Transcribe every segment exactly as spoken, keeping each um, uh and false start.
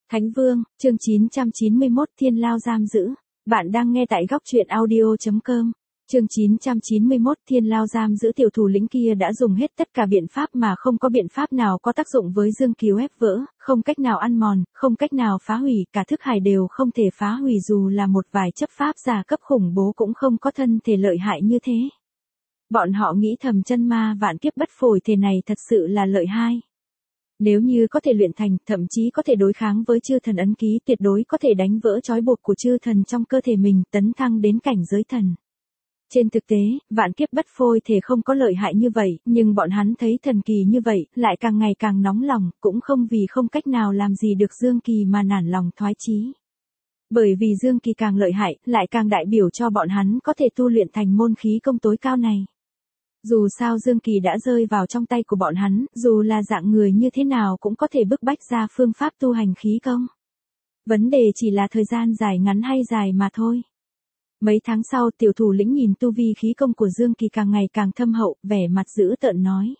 Thánh Vương, chương chín trăm chín mươi mốt Thiên Lao giam giữ. Bạn đang nghe tại góc truyện audio chấm com. Chương chín trăm chín mươi mốt Thiên Lao giam giữ. Tiểu thủ lĩnh kia đã dùng hết tất cả biện pháp mà không có biện pháp nào có tác dụng với Dương Kỳ ép vỡ, không cách nào ăn mòn, không cách nào phá hủy, cả thức hải đều không thể phá hủy, dù là một vài chấp pháp giả cấp khủng bố cũng không có thân thể lợi hại như thế. Bọn họ nghĩ thầm chân ma vạn kiếp bất phổi thể này thật sự là lợi hai. Nếu như có thể luyện thành, thậm chí có thể đối kháng với chư thần ấn ký, tuyệt đối có thể đánh vỡ trói buộc của chư thần trong cơ thể mình, tấn thăng đến cảnh giới thần. Trên thực tế, vạn kiếp bất phôi thể không có lợi hại như vậy, nhưng bọn hắn thấy thần kỳ như vậy, lại càng ngày càng nóng lòng, cũng không vì không cách nào làm gì được Dương Kỳ mà nản lòng thoái chí. Bởi vì Dương Kỳ càng lợi hại, lại càng đại biểu cho bọn hắn có thể tu luyện thành môn khí công tối cao này. Dù sao Dương Kỳ đã rơi vào trong tay của bọn hắn, dù là dạng người như thế nào cũng có thể bức bách ra phương pháp tu hành khí công. Vấn đề chỉ là thời gian dài ngắn hay dài mà thôi. Mấy tháng sau, tiểu thủ lĩnh nhìn tu vi khí công của Dương Kỳ càng ngày càng thâm hậu, vẻ mặt dữ tợn nói.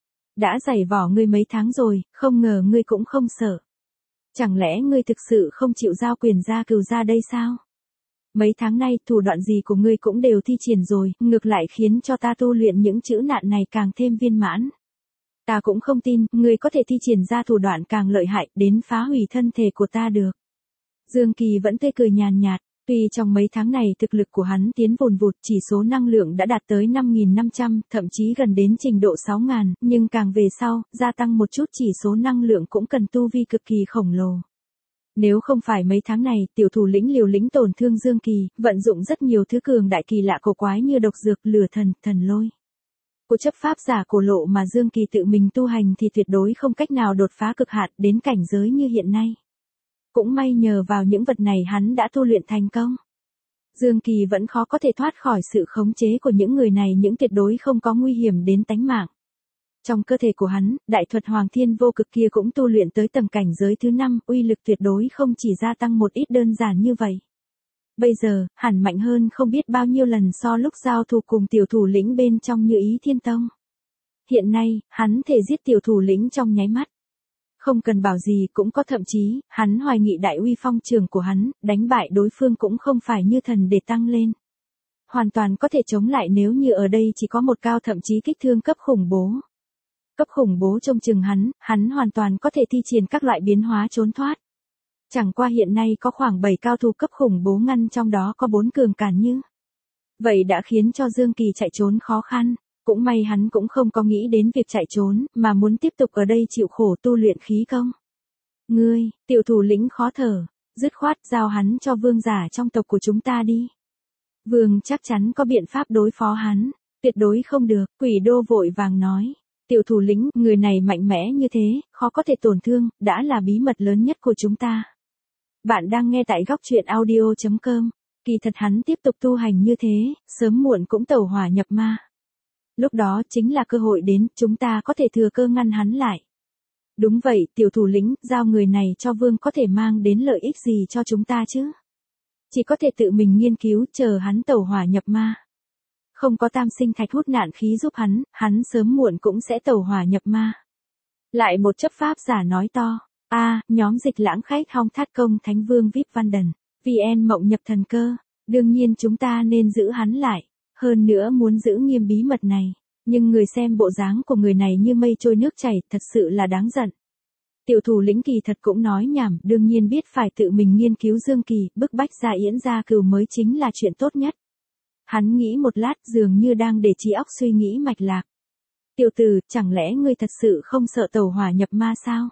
Đã giày vỏ ngươi mấy tháng rồi, không ngờ ngươi cũng không sợ. Chẳng lẽ ngươi thực sự không chịu giao quyền gia cừu ra đây sao? Mấy tháng nay, thủ đoạn gì của ngươi cũng đều thi triển rồi, ngược lại khiến cho ta tu luyện những chữ nạn này càng thêm viên mãn. Ta cũng không tin, ngươi có thể thi triển ra thủ đoạn càng lợi hại, đến phá hủy thân thể của ta được. Dương Kỳ vẫn tươi cười nhàn nhạt, tuy trong mấy tháng này thực lực của hắn tiến vùn vụt, chỉ số năng lượng đã đạt tới năm nghìn năm trăm, thậm chí gần đến trình độ sáu nghìn, nhưng càng về sau, gia tăng một chút chỉ số năng lượng cũng cần tu vi cực kỳ khổng lồ. Nếu không phải mấy tháng này, tiểu thủ lĩnh liều lĩnh tổn thương Dương Kỳ, vận dụng rất nhiều thứ cường đại kỳ lạ cổ quái như độc dược, lửa thần, thần lôi. Của chấp pháp giả cổ lộ mà Dương Kỳ tự mình tu hành thì tuyệt đối không cách nào đột phá cực hạn đến cảnh giới như hiện nay. Cũng may nhờ vào những vật này hắn đã tu luyện thành công. Dương Kỳ vẫn khó có thể thoát khỏi sự khống chế của những người này, những tuyệt đối không có nguy hiểm đến tánh mạng. Trong cơ thể của hắn, đại thuật Hoàng Thiên Vô Cực kia cũng tu luyện tới tầng cảnh giới thứ năm, uy lực tuyệt đối không chỉ gia tăng một ít đơn giản như vậy. Bây giờ, hẳn mạnh hơn không biết bao nhiêu lần so lúc giao thủ cùng tiểu thủ lĩnh bên trong Như Ý Thiên Tông. Hiện nay, hắn thể giết tiểu thủ lĩnh trong nháy mắt. Không cần bảo gì cũng có, thậm chí, hắn hoài nghị đại uy phong trường của hắn, đánh bại đối phương cũng không phải như thần để tăng lên. Hoàn toàn có thể chống lại nếu như ở đây chỉ có một cao thậm chí kích thương cấp khủng bố. Cấp khủng bố trông chừng hắn, hắn hoàn toàn có thể thi triển các loại biến hóa trốn thoát. Chẳng qua hiện nay có khoảng bảy cao thủ cấp khủng bố ngăn, trong đó có bốn cường cản như. Vậy đã khiến cho Dương Kỳ chạy trốn khó khăn, cũng may hắn cũng không có nghĩ đến việc chạy trốn, mà muốn tiếp tục ở đây chịu khổ tu luyện khí công. Ngươi, tiểu thủ lĩnh khó thở, dứt khoát giao hắn cho vương giả trong tộc của chúng ta đi. Vương chắc chắn có biện pháp đối phó hắn, tuyệt đối không được, Quỷ Đô vội vàng nói. Tiểu thủ lĩnh, người này mạnh mẽ như thế, khó có thể tổn thương, đã là bí mật lớn nhất của chúng ta. Bạn đang nghe tại góc truyện audio chấm com. Kỳ thật hắn tiếp tục tu hành như thế, sớm muộn cũng tẩu hỏa nhập ma. Lúc đó chính là cơ hội đến, chúng ta có thể thừa cơ ngăn hắn lại. Đúng vậy, tiểu thủ lĩnh, giao người này cho vương có thể mang đến lợi ích gì cho chúng ta chứ? Chỉ có thể tự mình nghiên cứu, chờ hắn tẩu hỏa nhập ma. Không có tam sinh thạch hút nạn khí giúp hắn, hắn sớm muộn cũng sẽ tẩu hỏa nhập ma. Lại một chấp pháp giả nói to, a à, nhóm dịch lãng khách hong thát công Thánh Vương vê i pê Văn Đần, vê en mộng nhập thần cơ, đương nhiên chúng ta nên giữ hắn lại, hơn nữa muốn giữ nghiêm bí mật này, nhưng người xem bộ dáng của người này như mây trôi nước chảy, thật sự là đáng giận. Tiểu thủ lĩnh kỳ thật cũng nói nhảm, đương nhiên biết phải tự mình nghiên cứu Dương Kỳ, bức bách ra Yễn gia cừu mới chính là chuyện tốt nhất. Hắn nghĩ một lát, dường như đang để trí óc suy nghĩ mạch lạc. Tiểu tử, chẳng lẽ ngươi thật sự không sợ tẩu hỏa nhập ma sao?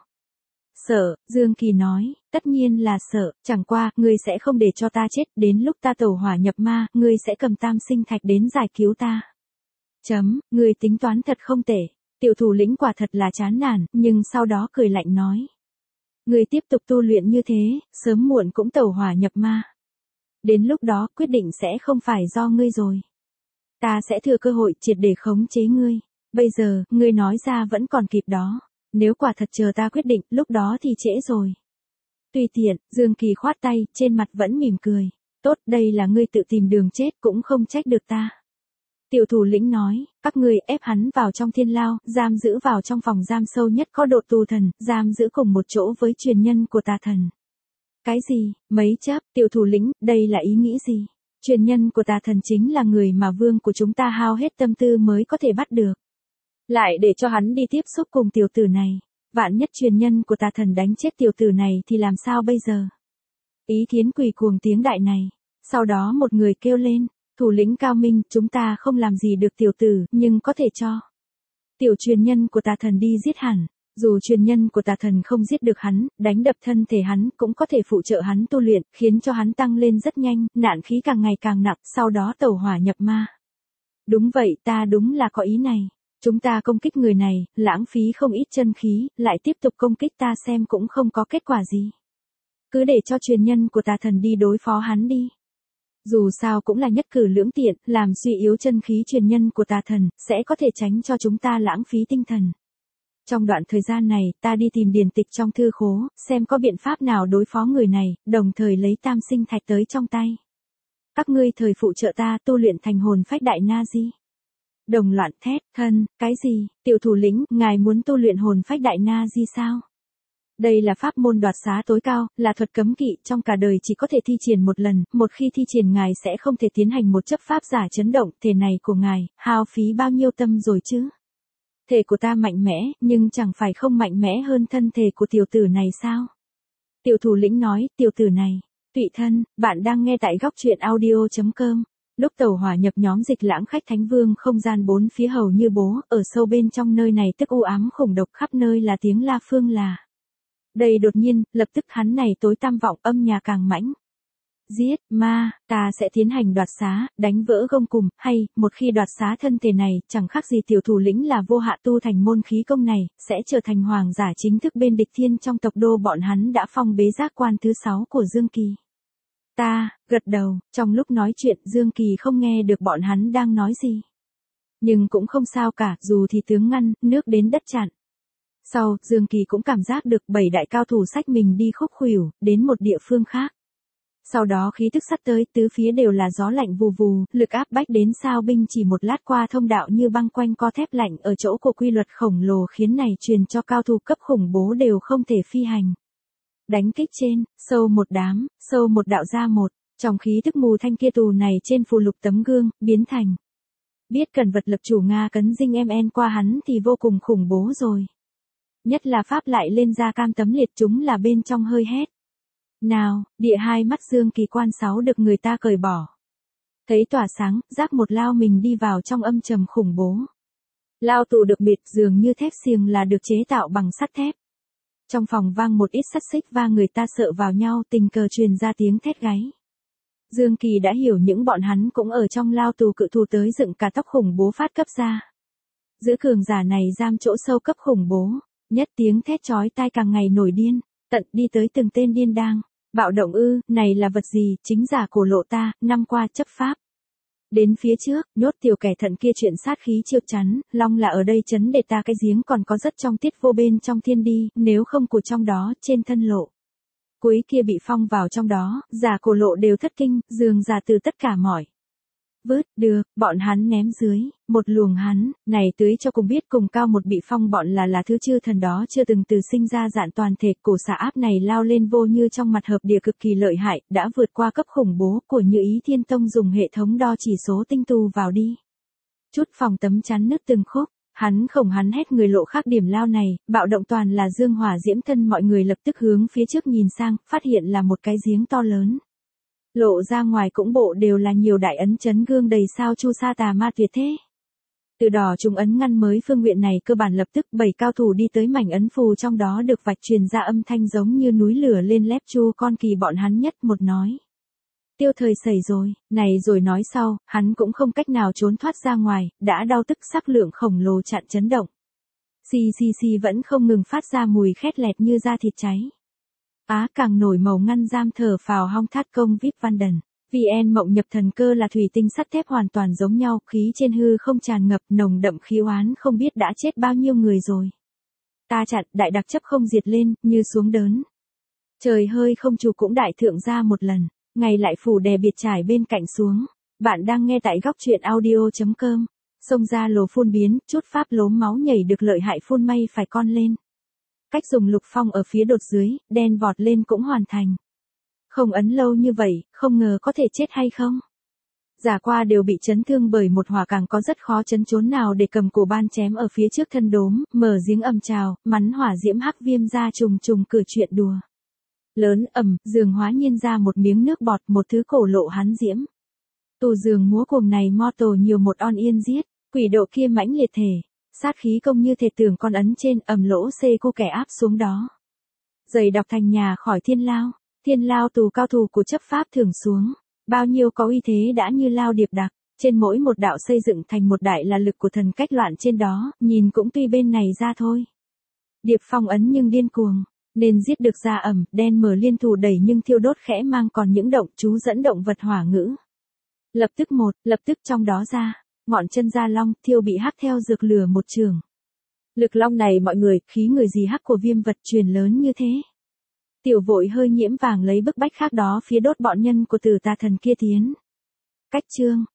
Sợ, Dương Kỳ nói, tất nhiên là sợ, chẳng qua, ngươi sẽ không để cho ta chết, đến lúc ta tẩu hỏa nhập ma, ngươi sẽ cầm tam sinh thạch đến giải cứu ta. Chấm, ngươi tính toán thật không tệ. Tiểu thủ lĩnh quả thật là chán nản, nhưng sau đó cười lạnh nói. Ngươi tiếp tục tu luyện như thế, sớm muộn cũng tẩu hỏa nhập ma. Đến lúc đó, quyết định sẽ không phải do ngươi rồi. Ta sẽ thừa cơ hội triệt để khống chế ngươi. Bây giờ, ngươi nói ra vẫn còn kịp đó. Nếu quả thật chờ ta quyết định, lúc đó thì trễ rồi. Tùy tiện, Dương Kỳ khoát tay, trên mặt vẫn mỉm cười. Tốt, đây là ngươi tự tìm đường chết, cũng không trách được ta. Tiểu thủ lĩnh nói, các ngươi ép hắn vào trong thiên lao, giam giữ vào trong phòng giam sâu nhất có độ tù thần, giam giữ cùng một chỗ với truyền nhân của tà thần. Cái gì, mấy chấp, tiểu thủ lĩnh, đây là ý nghĩ gì? Truyền nhân của tà thần chính là người mà vương của chúng ta hao hết tâm tư mới có thể bắt được. Lại để cho hắn đi tiếp xúc cùng tiểu tử này. Vạn nhất truyền nhân của tà thần đánh chết tiểu tử này thì làm sao bây giờ? Ý kiến quỳ cuồng tiếng đại này. Sau đó một người kêu lên, thủ lĩnh cao minh, chúng ta không làm gì được tiểu tử, nhưng có thể cho tiểu truyền nhân của tà thần đi giết hẳn. Dù truyền nhân của tà thần không giết được hắn, đánh đập thân thể hắn cũng có thể phụ trợ hắn tu luyện, khiến cho hắn tăng lên rất nhanh, nạn khí càng ngày càng nặng, sau đó tẩu hỏa nhập ma. Đúng vậy, ta đúng là có ý này. Chúng ta công kích người này, lãng phí không ít chân khí, lại tiếp tục công kích ta xem cũng không có kết quả gì. Cứ để cho truyền nhân của tà thần đi đối phó hắn đi. Dù sao cũng là nhất cử lưỡng tiện, làm suy yếu chân khí truyền nhân của tà thần, sẽ có thể tránh cho chúng ta lãng phí tinh thần. Trong đoạn thời gian này, ta đi tìm điển tịch trong thư khố, xem có biện pháp nào đối phó người này, đồng thời lấy tam sinh thạch tới trong tay. Các ngươi thời phụ trợ ta tu luyện thành hồn phách đại na di. Đồng loạn thét, thân, cái gì, tiểu thủ lĩnh, ngài muốn tu luyện hồn phách đại na di sao? Đây là pháp môn đoạt xá tối cao, là thuật cấm kỵ, trong cả đời chỉ có thể thi triển một lần, một khi thi triển ngài sẽ không thể tiến hành một chấp pháp giả chấn động, thể này của ngài, hao phí bao nhiêu tâm rồi chứ? Thể của ta mạnh mẽ, nhưng chẳng phải không mạnh mẽ hơn thân thể của tiểu tử này sao? Tiểu thủ lĩnh nói, tiểu tử này, tụy thân, bạn đang nghe tại góc truyện audio chấm com. Lúc tàu hỏa nhập nhóm dịch lãng khách thánh vương không gian bốn phía hầu như bố, ở sâu bên trong nơi này tức u ám khủng độc khắp nơi là tiếng la phương là. Đây đột nhiên, lập tức hắn này tối tăm vọng âm nhà càng mãnh. Giết, ma, ta sẽ tiến hành đoạt xá, đánh vỡ gông cùm, hay, một khi đoạt xá thân thể này, chẳng khác gì tiểu thủ lĩnh là vô hạ tu thành môn khí công này, sẽ trở thành hoàng giả chính thức bên địch thiên trong tộc đô bọn hắn đã phong bế giác quan thứ sáu của Dương Kỳ. Ta, gật đầu, trong lúc nói chuyện Dương Kỳ không nghe được bọn hắn đang nói gì. Nhưng cũng không sao cả, dù thì tướng ngăn, nước đến đất chặn. Sau, Dương Kỳ cũng cảm giác được bảy đại cao thủ sách mình đi khúc khuỷu, đến một địa phương khác. Sau đó khí tức sắt tới, tứ phía đều là gió lạnh vù vù, lực áp bách đến sao binh chỉ một lát qua thông đạo như băng quanh co thép lạnh ở chỗ của quy luật khổng lồ khiến này truyền cho cao thủ cấp khủng bố đều không thể phi hành. Đánh kích trên, sâu một đám, sâu một đạo ra một, trong khí thức mù thanh kia tù này trên phù lục tấm gương, biến thành. Biết cần vật lập chủ Nga cấn dinh em en qua hắn thì vô cùng khủng bố rồi. Nhất là pháp lại lên ra cam tấm liệt chúng là bên trong hơi hét. Nào, địa hai mắt Dương Kỳ quan sáu được người ta cởi bỏ. Thấy tỏa sáng, giác một lao mình đi vào trong âm trầm khủng bố. Lao tù được bịt dường như thép xiềng là được chế tạo bằng sắt thép. Trong phòng vang một ít sắt xích va người ta sợ vào nhau tình cờ truyền ra tiếng thét gáy. Dương Kỳ đã hiểu những bọn hắn cũng ở trong lao tù cự thù tới dựng cả tóc khủng bố phát cấp ra. Giữ cường giả này giam chỗ sâu cấp khủng bố, nhất tiếng thét chói tai càng ngày nổi điên, tận đi tới từng tên điên đang. Bạo động ư, này là vật gì, chính giả cổ lộ ta, năm qua chấp pháp. Đến phía trước, nhốt tiểu kẻ thận kia chuyện sát khí chiêu chắn, long là ở đây chấn để ta cái giếng còn có rất trong tiết vô bên trong thiên đi, nếu không của trong đó, trên thân lộ. Cuối kia bị phong vào trong đó, giả cổ lộ đều thất kinh, dường giả từ tất cả mỏi. Vớt, được, bọn hắn ném dưới, một luồng hắn, này tưới cho cùng biết cùng cao một bị phong bọn là là thứ chư thần đó chưa từng từ sinh ra dạn toàn thể, cổ xạ áp này lao lên vô như trong mặt hợp địa cực kỳ lợi hại, đã vượt qua cấp khủng bố của Như Ý Thiên Tông dùng hệ thống đo chỉ số tinh tu vào đi. Chút phòng tấm chắn nứt từng khúc, hắn khổng hắn hét người lộ khác điểm lao này, bạo động toàn là dương hỏa diễm thân mọi người lập tức hướng phía trước nhìn sang, phát hiện là một cái giếng to lớn. Lộ ra ngoài cũng bộ đều là nhiều đại ấn chấn gương đầy sao chu sa tà ma tuyệt thế. Từ đỏ trùng ấn ngăn mới phương nguyện này cơ bản lập tức bảy cao thủ đi tới mảnh ấn phù trong đó được vạch truyền ra âm thanh giống như núi lửa lên lép chu con kỳ bọn hắn nhất một nói. Tiêu thời xảy rồi, này rồi nói sau, hắn cũng không cách nào trốn thoát ra ngoài, đã đau tức sắc lượng khổng lồ chặn chấn động. Xì xì xì vẫn không ngừng phát ra mùi khét lẹt như da thịt cháy. Á càng nổi màu ngăn giam thở phào hong thát công vip văn đần. vê en mộng nhập thần cơ là thủy tinh sắt thép hoàn toàn giống nhau, khí trên hư không tràn ngập nồng đậm khí oán không biết đã chết bao nhiêu người rồi. Ta chặn, đại đặc chấp không diệt lên, như xuống đớn. Trời hơi không chủ cũng đại thượng ra một lần, ngày lại phủ đè biệt trải bên cạnh xuống. Bạn đang nghe tại góc truyện audio chấm com. Xông ra lồ phun biến, chút pháp lốm máu nhảy được lợi hại phun may phải con lên. Cách dùng lục phong ở phía đột dưới, đen vọt lên cũng hoàn thành. Không ấn lâu như vậy, không ngờ có thể chết hay không? Giả qua đều bị chấn thương bởi một hỏa càng có rất khó chấn chốn nào để cầm cổ ban chém ở phía trước thân đốm, mở giếng ầm trào, mắn hỏa diễm hắc viêm ra trùng trùng cử chuyện đùa. Lớn ầm, giường hóa nhiên ra một miếng nước bọt, một thứ cổ lộ hắn diễm. Tù giường múa cuồng này mortal nhiều một on yên giết, quỷ độ kia mãnh liệt thể, sát khí công như thể tưởng con ấn trên ầm lỗ xê cô kẻ áp xuống đó. Dày đọc thành nhà khỏi thiên lao, thiên lao tù cao thủ của chấp pháp thường xuống. Bao nhiêu có uy thế đã như lao điệp đặc, trên mỗi một đạo xây dựng thành một đại là lực của thần cách loạn trên đó, nhìn cũng tuy bên này ra thôi. Điệp phong ấn nhưng điên cuồng, nên giết được ra ẩm, đen mở liên thủ đẩy nhưng thiêu đốt khẽ mang còn những động chú dẫn động vật hỏa ngữ. Lập tức một, lập tức trong đó ra, ngọn chân ra long, thiêu bị hắc theo dược lửa một trường. Lực long này mọi người, khí người gì hắc của viêm vật truyền lớn như thế. Tiểu vội hơi nhiễm vàng lấy bức bách khác đó phía đốt bọn nhân của tử tà thần kia tiến. Cách chương.